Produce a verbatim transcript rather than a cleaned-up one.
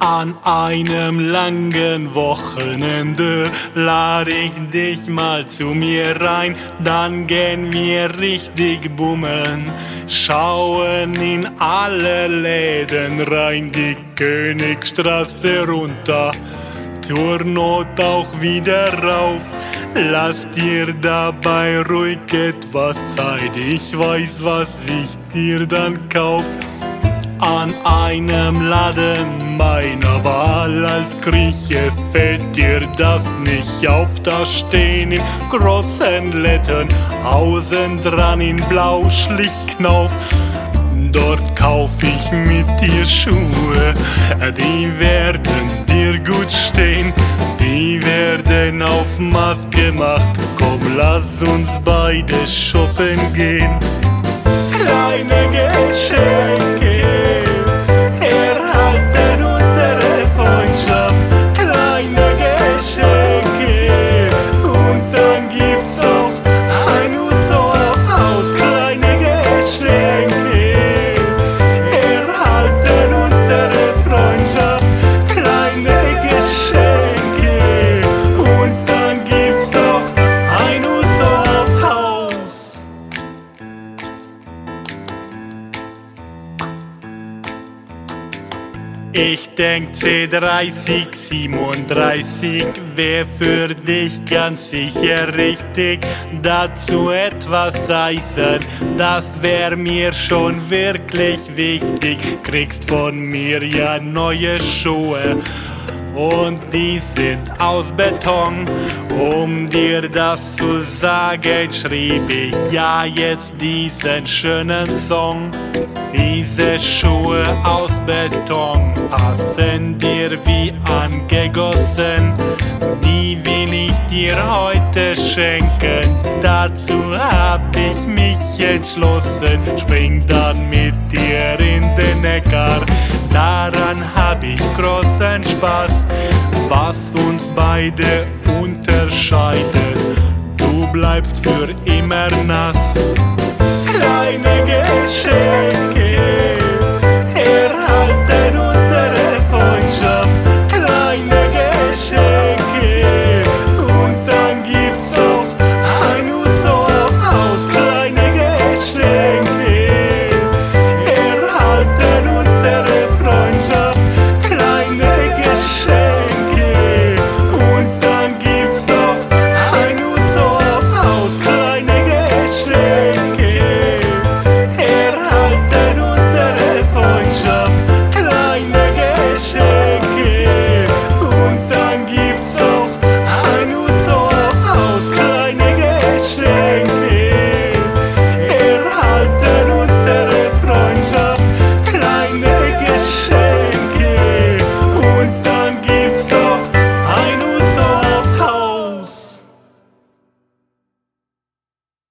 An einem langen Wochenende lade ich dich mal zu mir rein, dann gehen wir richtig bummen, schauen in alle Läden rein, die Königstraße runter, zur Not auch wieder rauf. Lass dir dabei ruhig etwas Zeit, ich weiß, was ich dir dann kauf. An einem Laden meiner Wahl als Grieche fällt dir das nicht auf, da stehen in großen Lettern außen dran in blau schlicht Knauf. Dort kauf ich mit dir Schuhe, die werden dir gut stehen, die werden auf Maß gemacht, komm lass uns beide shoppen gehen. Kleine Geschenke erhalten unsere Freundschaft, kleine Geschenke und dann gibt's auch ein Uso-Haus. Kleine Geschenke erhalten unsere Freundschaft, kleine Geschenke und dann gibt's auch ein Uso-Haus. Ich denk C dreißig, siebenunddreißig wär für dich ganz sicher richtig. Dazu etwas Eisen, das wär mir schon wirklich wichtig. Kriegst von mir ja neue Schuhe und die sind aus Beton. Um dir das zu sagen, schrieb ich ja jetzt diesen schönen Song. Diese Schuhe aus Beton passen dir wie angegossen. Die will ich dir heute schenken. Dazu hab ich mich entschlossen. Spring dann mit dir in den Neckar. Daran hab ich großen Spaß, was uns beide unterscheidet. Du bleibst für immer nass. Kleine Geschenke